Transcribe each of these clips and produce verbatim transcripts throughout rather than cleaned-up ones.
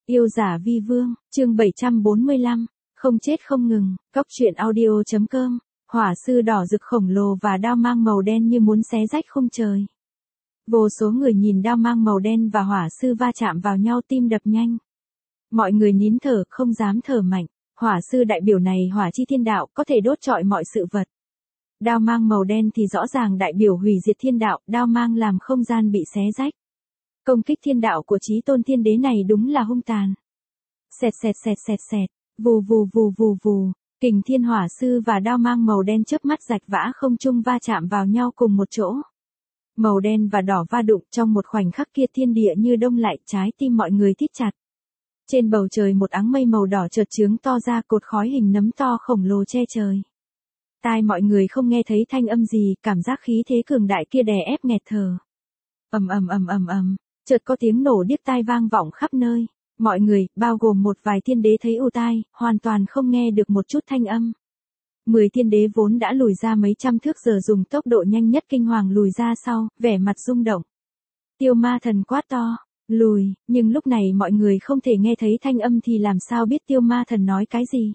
Yêu giả vi vương, chương bảy trăm bốn mươi lăm, không chết không ngừng, cóc truyện audio.com, hỏa sư đỏ rực khổng lồ và đao mang màu đen như muốn xé rách khung trời. Vô số người nhìn đao mang màu đen và hỏa sư va chạm vào nhau tim đập nhanh. Mọi người nín thở, không dám thở mạnh, hỏa sư đại biểu này hỏa chi thiên đạo, có thể đốt trọi mọi sự vật. Đao mang màu đen thì rõ ràng đại biểu hủy diệt thiên đạo, đao mang làm không gian bị xé rách. Công kích thiên đạo của chí tôn thiên đế này đúng là hung tàn. Xẹt xẹt xẹt xẹt xẹt, vù vù vù vù vù, kình thiên hỏa sư và đao mang màu đen chớp mắt rạch vã không trung va chạm vào nhau cùng một chỗ. Màu đen và đỏ va đụng trong một khoảnh khắc kia thiên địa như đông lại, trái tim mọi người thít chặt. Trên bầu trời một áng mây màu đỏ chợt chướng to ra, cột khói hình nấm to khổng lồ che trời. Tai mọi người không nghe thấy thanh âm gì, cảm giác khí thế cường đại kia đè ép nghẹt thở. Ầm ầm ầm ầm ầm, chợt có tiếng nổ điếc tai vang vọng khắp nơi. Mọi người, bao gồm một vài thiên đế thấy ù tai, hoàn toàn không nghe được một chút thanh âm. Mười thiên đế vốn đã lùi ra mấy trăm thước giờ dùng tốc độ nhanh nhất kinh hoàng lùi ra sau, vẻ mặt rung động. Tiêu ma thần quát to, lùi, nhưng lúc này mọi người không thể nghe thấy thanh âm thì làm sao biết tiêu ma thần nói cái gì.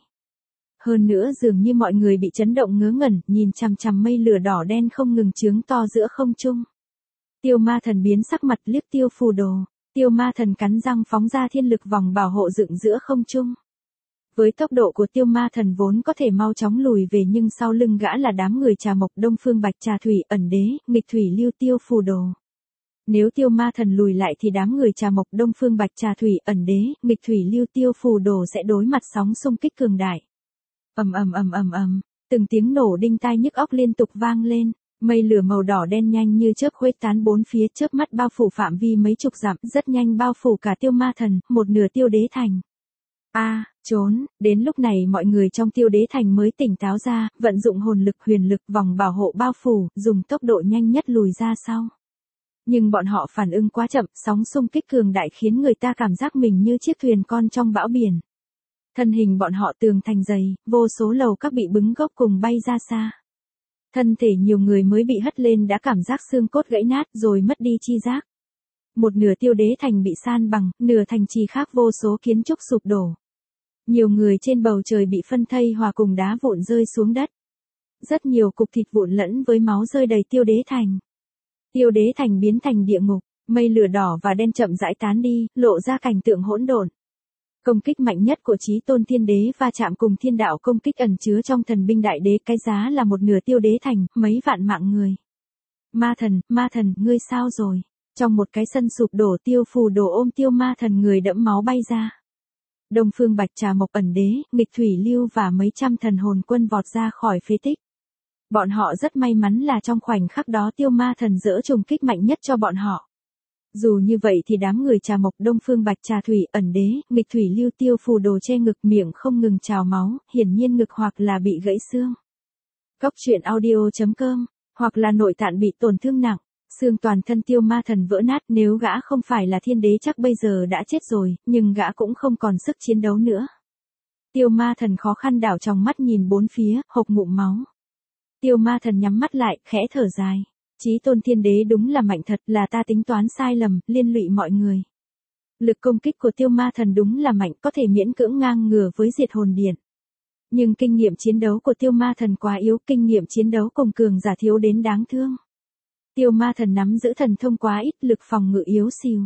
Hơn nữa dường như mọi người bị chấn động ngớ ngẩn, nhìn chằm chằm mây lửa đỏ đen không ngừng chướng to giữa không trung. Tiêu ma thần biến sắc mặt liếc tiêu phù đồ. Tiêu ma thần cắn răng phóng ra thiên lực vòng bảo hộ dựng giữa không trung. Với tốc độ của tiêu ma thần vốn có thể mau chóng lùi về, nhưng sau lưng gã là đám người Trà Mộc, Đông Phương Bạch, Trà Thủy, Ẩn Đế, Nghịch Thủy Lưu, Tiêu phù đồ. Nếu tiêu ma thần lùi lại thì đám người Trà Mộc, Đông Phương Bạch, Trà Thủy, Ẩn Đế, Nghịch Thủy Lưu, Tiêu phù đồ sẽ đối mặt sóng xung kích cường đại. Ầm ầm ầm ầm ầm, từng tiếng nổ đinh tai nhức óc liên tục vang lên. Mây lửa màu đỏ đen nhanh như chớp khuếch tán bốn phía, chớp mắt bao phủ phạm vi mấy chục dặm, rất nhanh bao phủ cả tiêu ma thần, một nửa tiêu đế thành. A, à, trốn, đến lúc này mọi người trong tiêu đế thành mới tỉnh táo ra, vận dụng hồn lực huyền lực vòng bảo hộ bao phủ, dùng tốc độ nhanh nhất lùi ra sau. Nhưng bọn họ phản ứng quá chậm, sóng xung kích cường đại khiến người ta cảm giác mình như chiếc thuyền con trong bão biển. Thân hình bọn họ tường thành dày, vô số lầu các bị bứng gốc cùng bay ra xa. Thân thể nhiều người mới bị hất lên đã cảm giác xương cốt gãy nát rồi mất đi chi giác. Một nửa tiêu đế thành bị san bằng, nửa thành trì khác vô số kiến trúc sụp đổ. Nhiều người trên bầu trời bị phân thây hòa cùng đá vụn rơi xuống đất. Rất nhiều cục thịt vụn lẫn với máu rơi đầy tiêu đế thành. Tiêu đế thành biến thành địa ngục, mây lửa đỏ và đen chậm rãi tán đi, lộ ra cảnh tượng hỗn độn. Công kích mạnh nhất của chí tôn thiên đế va chạm cùng thiên đạo công kích ẩn chứa trong thần binh đại đế, cái giá là một nửa tiêu đế thành, mấy vạn mạng người. Ma thần, ma thần, ngươi sao rồi? Trong một cái sân sụp đổ, tiêu phù đồ ôm tiêu ma thần người đẫm máu bay ra. Đông Phương Bạch, Trà Mộc, Ẩn Đế, Nghịch Thủy Lưu và mấy trăm thần hồn quân vọt ra khỏi phế tích. Bọn họ rất may mắn là trong khoảnh khắc đó tiêu ma thần dỡ trùng kích mạnh nhất cho bọn họ. Dù như vậy thì đám người Trà Mộc, Đông Phương Bạch, Trà Thủy, Ẩn Đế, Nghịch Thủy Lưu, Tiêu phù đồ che ngực, miệng không ngừng trào máu, hiển nhiên ngực hoặc là bị gãy xương. Cóc truyện audio.com, hoặc là nội tạng bị tổn thương nặng, xương toàn thân tiêu ma thần vỡ nát, nếu gã không phải là thiên đế chắc bây giờ đã chết rồi, nhưng gã cũng không còn sức chiến đấu nữa. Tiêu ma thần khó khăn đảo tròng mắt nhìn bốn phía, hộc ngụm máu. Tiêu ma thần nhắm mắt lại, khẽ thở dài. Chí tôn thiên đế đúng là mạnh thật, là ta tính toán sai lầm, liên lụy mọi người. Lực công kích của tiêu ma thần đúng là mạnh, có thể miễn cưỡng ngang ngửa với diệt hồn điện. Nhưng kinh nghiệm chiến đấu của tiêu ma thần quá yếu, kinh nghiệm chiến đấu cùng cường giả thiếu đến đáng thương. Tiêu ma thần nắm giữ thần thông quá ít, lực phòng ngự yếu xìu.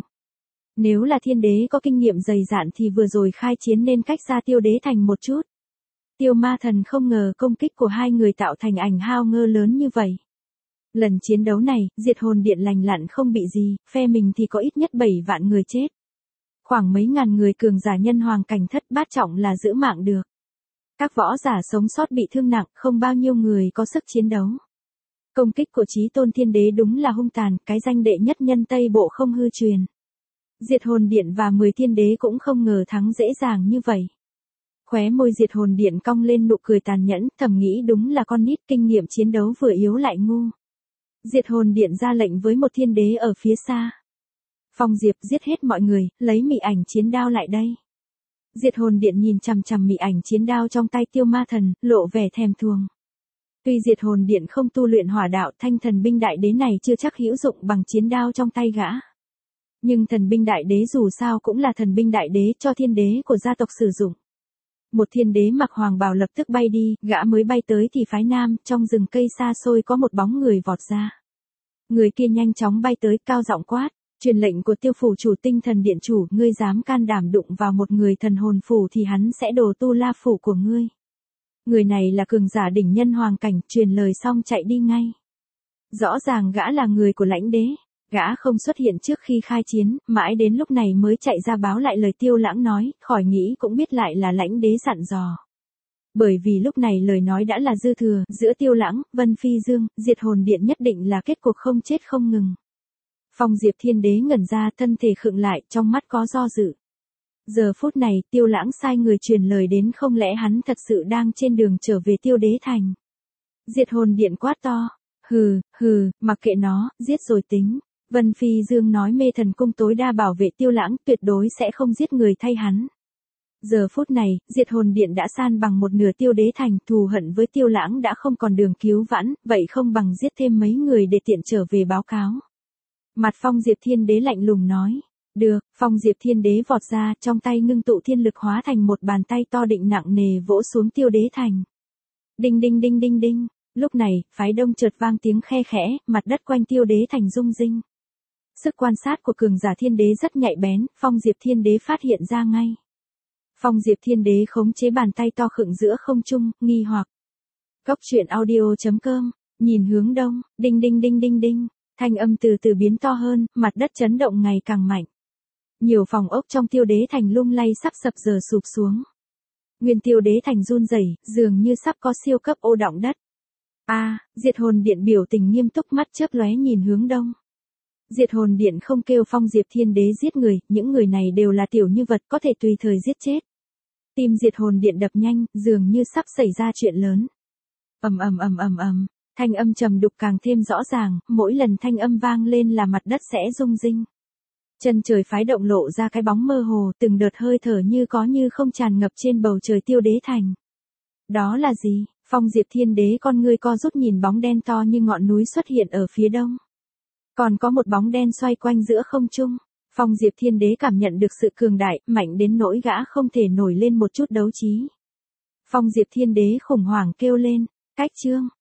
Nếu là thiên đế có kinh nghiệm dày dạn thì vừa rồi khai chiến nên cách xa tiêu đế thành một chút. Tiêu ma thần không ngờ công kích của hai người tạo thành ảnh hao ngơ lớn như vậy. Lần chiến đấu này, diệt hồn điện lành lặn không bị gì, phe mình thì có ít nhất bảy vạn người chết. Khoảng mấy ngàn người cường giả nhân hoàng cảnh thất bát trọng là giữ mạng được. Các võ giả sống sót bị thương nặng, không bao nhiêu người có sức chiến đấu. Công kích của chí tôn thiên đế đúng là hung tàn, cái danh đệ nhất nhân Tây Bộ không hư truyền. Diệt hồn điện và mười thiên đế cũng không ngờ thắng dễ dàng như vậy. Khóe môi diệt hồn điện cong lên nụ cười tàn nhẫn, thầm nghĩ đúng là con nít, kinh nghiệm chiến đấu vừa yếu lại ngu. Diệt hồn điện ra lệnh với một thiên đế ở phía xa. Phong Diệp, giết hết mọi người, lấy mị ảnh chiến đao lại đây. Diệt hồn điện nhìn chằm chằm mị ảnh chiến đao trong tay tiêu ma thần, lộ vẻ thèm thuồng. Tuy diệt hồn điện không tu luyện hỏa đạo, thanh thần binh đại đế này chưa chắc hữu dụng bằng chiến đao trong tay gã. Nhưng thần binh đại đế dù sao cũng là thần binh đại đế cho thiên đế của gia tộc sử dụng. Một thiên đế mặc hoàng bào lập tức bay đi, gã mới bay tới thì phái nam, trong rừng cây xa xôi có một bóng người vọt ra. Người kia nhanh chóng bay tới, cao giọng quát, truyền lệnh của Tiêu phủ chủ Tinh Thần Điện chủ, ngươi dám can đảm đụng vào một người thần hồn phủ thì hắn sẽ đổ tu la phủ của ngươi. Người này là cường giả đỉnh nhân hoàng cảnh, truyền lời xong chạy đi ngay. Rõ ràng gã là người của Lãnh đế. Gã không xuất hiện trước khi khai chiến, mãi đến lúc này mới chạy ra báo lại lời Tiêu Lãng nói, khỏi nghĩ cũng biết lại là Lãnh đế dặn dò. Bởi vì lúc này lời nói đã là dư thừa, giữa Tiêu Lãng, Vân Phi Dương, Diệt Hồn Điện nhất định là kết cục không chết không ngừng. Phong Diệp Thiên Đế ngẩn ra, thân thể khựng lại, trong mắt có do dự. Giờ phút này, Tiêu Lãng sai người truyền lời đến, không lẽ hắn thật sự đang trên đường trở về Tiêu Đế thành. Diệt Hồn Điện quát to, hừ, hừ, mặc kệ nó, giết rồi tính. Vân Phi Dương nói Mê Thần Cung tối đa bảo vệ Tiêu Lãng, tuyệt đối sẽ không giết người thay hắn. Giờ phút này, Diệt Hồn Điện đã san bằng một nửa Tiêu Đế thành, thù hận với Tiêu Lãng đã không còn đường cứu vãn, vậy không bằng giết thêm mấy người để tiện trở về báo cáo. Mặt Phong Diệp Thiên Đế lạnh lùng nói, được. Phong Diệp Thiên Đế vọt ra, trong tay ngưng tụ thiên lực hóa thành một bàn tay to định nặng nề vỗ xuống Tiêu Đế thành. Đinh đinh đinh đinh đinh, lúc này, phái đông chợt vang tiếng khe khẽ, mặt đất quanh Tiêu Đế thành rung rinh. Sức quan sát của cường giả thiên đế rất nhạy bén, Phong Diệp Thiên Đế phát hiện ra ngay. Phong Diệp Thiên Đế khống chế bàn tay to khựng giữa không trung, nghi hoặc. Cốc truyện audio chấm com, nhìn hướng đông, đinh đinh đinh đinh đinh, thanh âm từ từ biến to hơn, mặt đất chấn động ngày càng mạnh. Nhiều phòng ốc trong Tiêu Đế thành lung lay sắp sập giờ sụp xuống. Nguyên Tiêu Đế thành run rẩy, dường như sắp có siêu cấp ô động đất. A, à, Diệt Hồn Điện biểu tình nghiêm túc, mắt chớp lóe nhìn hướng đông. Diệt Hồn Điện không kêu Phong Diệp Thiên Đế giết người, những người này đều là tiểu như vật có thể tùy thời giết chết. Tim Diệt Hồn Điện đập nhanh, dường như sắp xảy ra chuyện lớn. Ầm ầm ầm ầm ầm, thanh âm trầm đục càng thêm rõ ràng, mỗi lần thanh âm vang lên là mặt đất sẽ rung rinh. Chân trời phái động lộ ra cái bóng mơ hồ, từng đợt hơi thở như có như không tràn ngập trên bầu trời Tiêu Đế thành. Đó là gì? Phong Diệp Thiên Đế con ngươi co rút nhìn bóng đen to như ngọn núi xuất hiện ở phía đông. Còn có một bóng đen xoay quanh giữa không trung. Phong Diệp Thiên Đế cảm nhận được sự cường đại, mạnh đến nỗi gã không thể nổi lên một chút đấu trí. Phong Diệp Thiên Đế khủng hoảng kêu lên, cách chương.